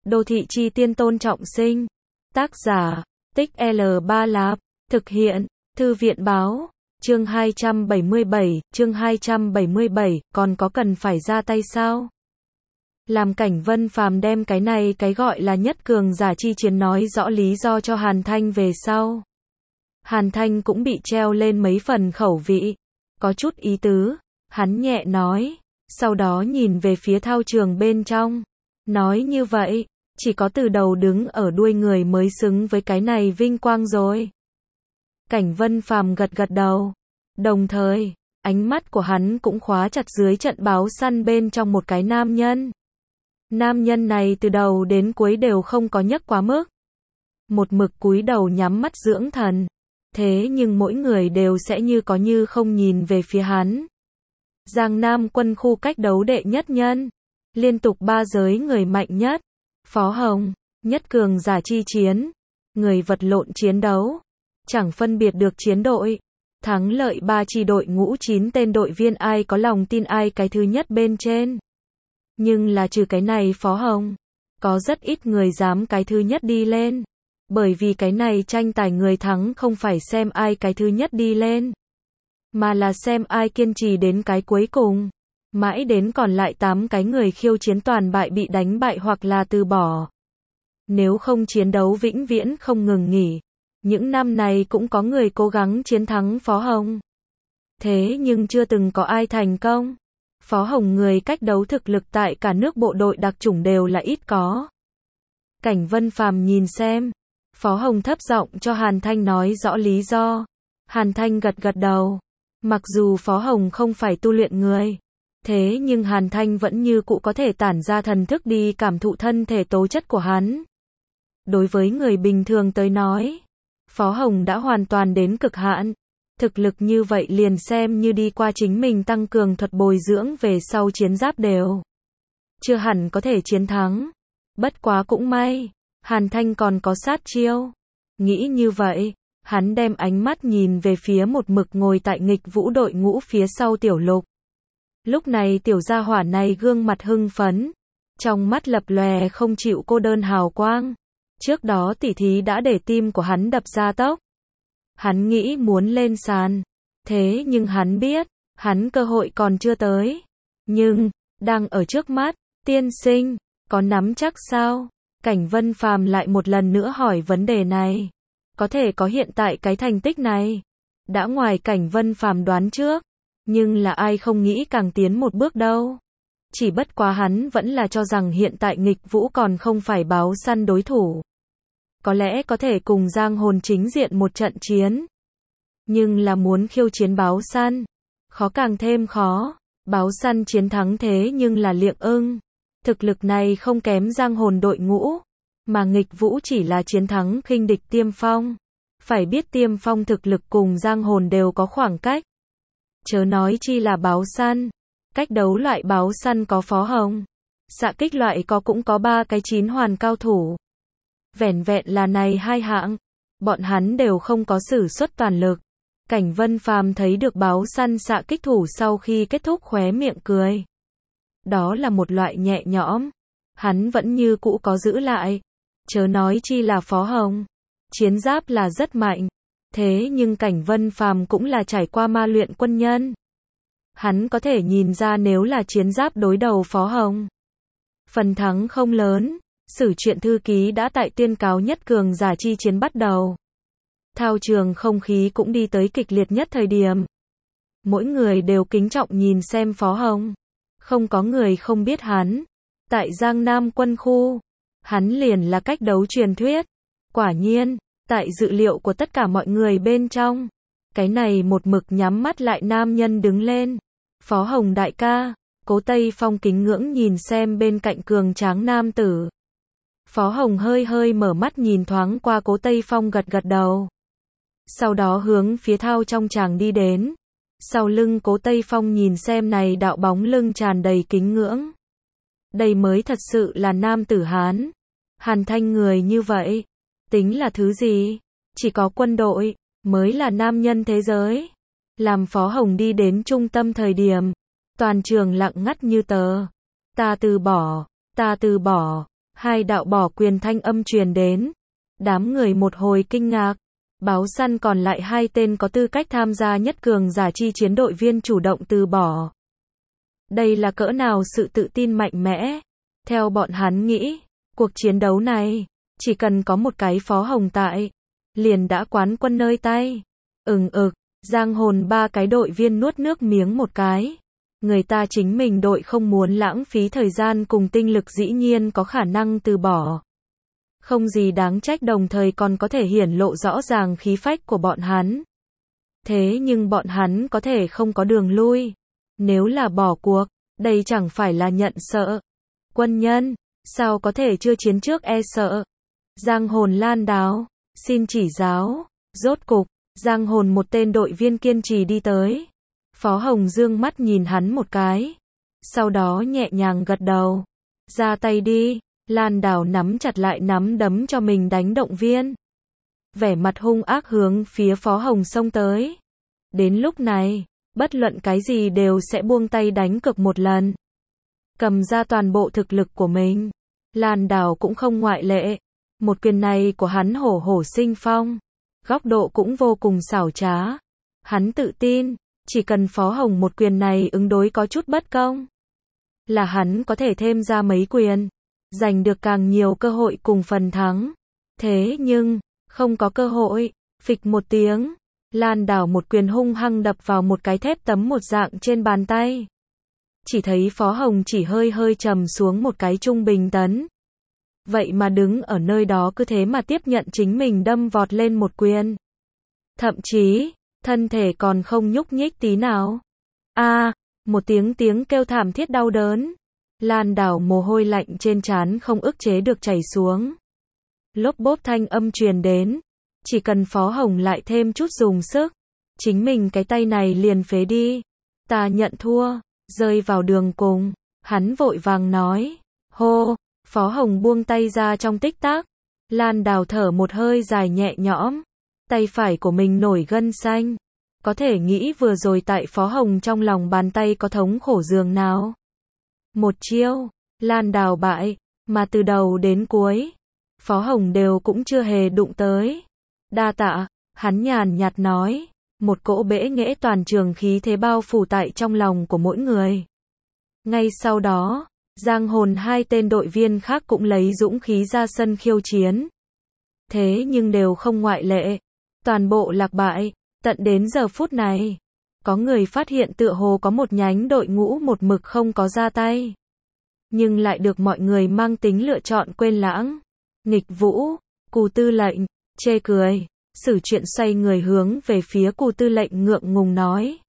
Đô thị chi tiên Tôn Trọng Sinh. Tác giả, Tích L3 Lạp. Thực hiện, Thư viện báo. Chương 277, chương 277, còn có cần phải ra tay sao? Làm Cảnh Vân Phàm đem cái này cái gọi là nhất cường giả chi chiến nói rõ lý do cho Hàn Thanh về sau. Hàn Thanh cũng bị treo lên mấy phần khẩu vị. Có chút ý tứ, hắn nhẹ nói, sau đó nhìn về phía thao trường bên trong. Nói như vậy, chỉ có từ đầu đứng ở đuôi người mới xứng với cái này vinh quang rồi. Cảnh Vân Phàm gật gật đầu. Đồng thời, ánh mắt của hắn cũng khóa chặt dưới trận báo săn bên trong một cái nam nhân. Nam nhân này từ đầu đến cuối đều không có nhấc quá mức. Một mực cúi đầu nhắm mắt dưỡng thần. Thế nhưng mỗi người đều sẽ như có như không nhìn về phía hắn. Giang Nam quân khu cách đấu đệ nhất nhân. Liên tục 3 giới người mạnh nhất. Phó Hồng, nhất cường giả chi chiến. Người vật lộn chiến đấu. Chẳng phân biệt được chiến đội. Thắng lợi 3 chi đội ngũ 9 tên đội viên ai có lòng tin ai cái thứ nhất bên trên. Nhưng là trừ cái này Phó Hồng. Có rất ít người dám cái thứ nhất đi lên. Bởi vì cái này tranh tài người thắng không phải xem ai cái thứ nhất đi lên. Mà là xem ai kiên trì đến cái cuối cùng. Mãi đến còn lại 8 cái người khiêu chiến toàn bại bị đánh bại hoặc là từ bỏ. Nếu không chiến đấu vĩnh viễn không ngừng nghỉ. Những năm này cũng có người cố gắng chiến thắng Phó Hồng. Thế nhưng chưa từng có ai thành công. Phó Hồng người cách đấu thực lực tại cả nước bộ đội đặc chủng đều là ít có. Cảnh Vân Phàm nhìn xem. Phó Hồng thấp giọng cho Hàn Thanh nói rõ lý do. Hàn Thanh gật gật đầu. Mặc dù Phó Hồng không phải tu luyện người. Thế nhưng Hàn Thanh vẫn như cũ có thể tản ra thần thức đi cảm thụ thân thể tố chất của hắn. Đối với người bình thường tới nói, Phó Hồng đã hoàn toàn đến cực hạn. Thực lực như vậy liền xem như đi qua chính mình tăng cường thuật bồi dưỡng về sau chiến giáp đều. Chưa hẳn có thể chiến thắng. Bất quá cũng may, Hàn Thanh còn có sát chiêu. Nghĩ như vậy, hắn đem ánh mắt nhìn về phía một mực ngồi tại nghịch vũ đội ngũ phía sau Tiểu Lục. Lúc này tiểu gia hỏa này gương mặt hưng phấn, trong mắt lập lòe không chịu cô đơn hào quang. Trước đó tỉ thí đã để tim của hắn đập ra tốc. Hắn nghĩ muốn lên sàn. Thế nhưng hắn biết, hắn cơ hội còn chưa tới. Nhưng, đang ở trước mắt, tiên sinh, có nắm chắc sao? Cảnh Vân Phàm lại một lần nữa hỏi vấn đề này. Có thể có hiện tại cái thành tích này. Đã ngoài Cảnh Vân Phàm đoán trước. Nhưng là ai không nghĩ càng tiến một bước đâu. Chỉ bất quá hắn vẫn là cho rằng hiện tại nghịch vũ còn không phải báo săn đối thủ. Có lẽ có thể cùng Giang Hồn chính diện một trận chiến. Nhưng là muốn khiêu chiến báo săn. Khó càng thêm khó. Báo săn chiến thắng thế nhưng là Liệng Ưng. Thực lực này không kém Giang Hồn đội ngũ. Mà nghịch vũ chỉ là chiến thắng khinh địch Tiêm Phong. Phải biết Tiêm Phong thực lực cùng Giang Hồn đều có khoảng cách. Chớ nói chi là báo săn. Cách đấu loại báo săn có Phó Hồng. Xạ kích loại có cũng có 3 cái 9 hoàn cao thủ. Vẻn vẹn là này 2 hạng. Bọn hắn đều không có sử xuất toàn lực. Cảnh Vân Phàm thấy được báo săn xạ kích thủ sau khi kết thúc khóe miệng cười. Đó là một loại nhẹ nhõm. Hắn vẫn như cũ có giữ lại. Chớ nói chi là Phó Hồng. Chiến giáp là rất mạnh. Thế nhưng Cảnh Vân Phàm cũng là trải qua ma luyện quân nhân. Hắn có thể nhìn ra nếu là chiến giáp đối đầu Phó Hồng. Phần thắng không lớn. Sử truyện thư ký đã tại tuyên cáo nhất cường giả chi chiến bắt đầu. Thao trường không khí cũng đi tới kịch liệt nhất thời điểm. Mỗi người đều kính trọng nhìn xem Phó Hồng. Không có người không biết hắn. Tại Giang Nam quân khu, hắn liền là cách đấu truyền thuyết. Quả nhiên, tại dự liệu của tất cả mọi người bên trong, cái này một mực nhắm mắt lại nam nhân đứng lên. Phó Hồng đại ca. Cố Tây Phong kính ngưỡng nhìn xem bên cạnh cường tráng nam tử. Phó Hồng hơi hơi mở mắt nhìn thoáng qua Cố Tây Phong gật gật đầu. Sau đó hướng phía thao trong tràng đi đến. Sau lưng Cố Tây Phong nhìn xem này đạo bóng lưng tràn đầy kính ngưỡng. Đây mới thật sự là nam tử Hán. Hàn Thanh người như vậy. Tính là thứ gì? Chỉ có quân đội mới là nam nhân thế giới. Làm Phó Hồng đi đến trung tâm thời điểm. Toàn trường lặng ngắt như tờ. Ta từ bỏ. Hai đạo bỏ quyền thanh âm truyền đến. Đám người một hồi kinh ngạc. Báo săn còn lại hai tên có tư cách tham gia nhất cường giả chi chiến đội viên chủ động từ bỏ. Đây là cỡ nào sự tự tin mạnh mẽ. Theo bọn hắn nghĩ, cuộc chiến đấu này, chỉ cần có một cái Phó Hồng tại, liền đã quán quân nơi tay. Giang Hồn ba cái đội viên nuốt nước miếng một cái. Người ta chính mình đội không muốn lãng phí thời gian cùng tinh lực dĩ nhiên có khả năng từ bỏ. Không gì đáng trách, đồng thời còn có thể hiển lộ rõ ràng khí phách của bọn hắn. Thế nhưng bọn hắn có thể không có đường lui. Nếu là bỏ cuộc, đây chẳng phải là nhận sợ. Quân nhân, sao có thể chưa chiến trước e sợ. Giang Hồn Lan Đáo, xin chỉ giáo. Rốt cục, Giang Hồn một tên đội viên kiên trì đi tới. Phó Hồng dương mắt nhìn hắn một cái. Sau đó nhẹ nhàng gật đầu. Ra tay đi. Lan Đảo nắm chặt lại nắm đấm cho mình đánh động viên. Vẻ mặt hung ác hướng phía Phó Hồng xông tới. Đến lúc này, bất luận cái gì đều sẽ buông tay đánh cược một lần. Cầm ra toàn bộ thực lực của mình. Lan Đảo cũng không ngoại lệ. Một quyền này của hắn hổ hổ sinh phong. Góc độ cũng vô cùng xảo trá. Hắn tự tin, chỉ cần Phó Hồng một quyền này ứng đối có chút bất công, là hắn có thể thêm ra mấy quyền, giành được càng nhiều cơ hội cùng phần thắng. Thế nhưng, không có cơ hội. Phịch một tiếng, Lan Đảo một quyền hung hăng đập vào một cái thép tấm một dạng trên bàn tay. Chỉ thấy Phó Hồng chỉ hơi hơi trầm xuống một cái trung bình tấn. Vậy mà đứng ở nơi đó cứ thế mà tiếp nhận chính mình đâm vọt lên một quyền. Thậm chí, thân thể còn không nhúc nhích tí nào. Một tiếng kêu thảm thiết đau đớn. Lan Đảo mồ hôi lạnh trên trán không ức chế được chảy xuống. Lốp bốp thanh âm truyền đến. Chỉ cần Phó Hồng lại thêm chút dùng sức, chính mình cái tay này liền phế đi. Ta nhận thua. Rơi vào đường cùng, hắn vội vàng nói. Hô. Phó Hồng buông tay ra trong tích tắc. Lan Đảo thở một hơi dài nhẹ nhõm. Tay phải của mình nổi gân xanh. Có thể nghĩ vừa rồi tại Phó Hồng trong lòng bàn tay có thống khổ giường nào. Một chiêu, Lan Đảo bại, mà từ đầu đến cuối, Phó Hồng đều cũng chưa hề đụng tới. Đa tạ, hắn nhàn nhạt nói. Một cỗ bẽ nghễ toàn trường khí thế bao phủ tại trong lòng của mỗi người. Ngay sau đó, Giang Hồn hai tên đội viên khác cũng lấy dũng khí ra sân khiêu chiến. Thế nhưng đều không ngoại lệ. Toàn bộ lạc bại. Tận đến giờ phút này, có người phát hiện tựa hồ có một nhánh đội ngũ một mực không có ra tay. Nhưng lại được mọi người mang tính lựa chọn quên lãng. Nghịch Vũ, Cù tư lệnh, chê cười. Sử chuyện xoay người hướng về phía Cù tư lệnh ngượng ngùng nói.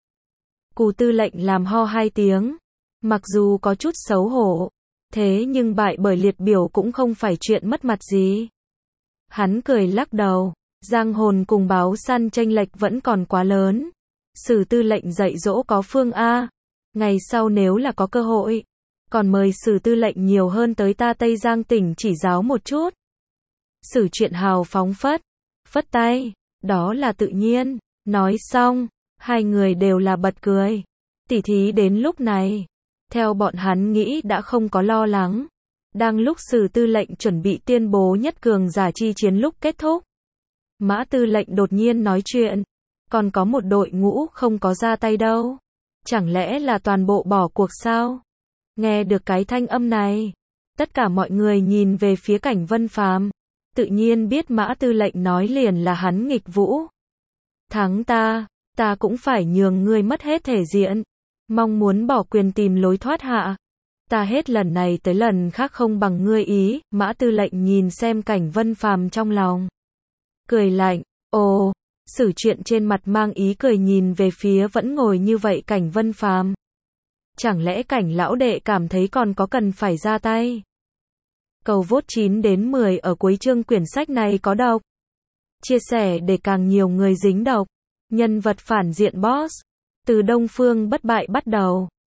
Cù tư lệnh làm ho hai tiếng. Mặc dù có chút xấu hổ, thế nhưng bại bởi liệt biểu cũng không phải chuyện mất mặt gì. Hắn cười lắc đầu. Giang Hồn cùng báo săn chênh lệch vẫn còn quá lớn. Sử tư lệnh dạy dỗ có phương A. Ngày sau nếu là có cơ hội, còn mời Sử tư lệnh nhiều hơn tới ta Tây Giang tỉnh chỉ giáo một chút. Sử chuyện hào phóng phất tay. Đó là tự nhiên. Nói xong, hai người đều là bật cười. Tỉ thí đến lúc này, theo bọn hắn nghĩ đã không có lo lắng. Đang lúc Sử tư lệnh chuẩn bị tuyên bố nhất cường giả chi chiến lúc kết thúc, Mã tư lệnh đột nhiên nói chuyện. Còn có một đội ngũ không có ra tay đâu. Chẳng lẽ là toàn bộ bỏ cuộc sao? Nghe được cái thanh âm này, tất cả mọi người nhìn về phía Cảnh Vân Phàm. Tự nhiên biết Mã tư lệnh nói liền là hắn Nghịch Vũ. Thắng ta cũng phải nhường ngươi mất hết thể diện. Mong muốn bỏ quyền tìm lối thoát hạ. Ta hết lần này tới lần khác không bằng ngươi ý. Mã tư lệnh nhìn xem Cảnh Vân Phàm trong lòng. Cười lạnh. Ồ. Sử chuyện trên mặt mang ý cười nhìn về phía vẫn ngồi như vậy Cảnh Vân Phàm. Chẳng lẽ Cảnh lão đệ cảm thấy còn có cần phải ra tay? Cầu vote 9 đến 10 ở cuối chương quyển sách này có đọc. Chia sẻ để càng nhiều người dính đọc. Nhân vật phản diện boss. Từ Đông Phương bất bại bắt đầu.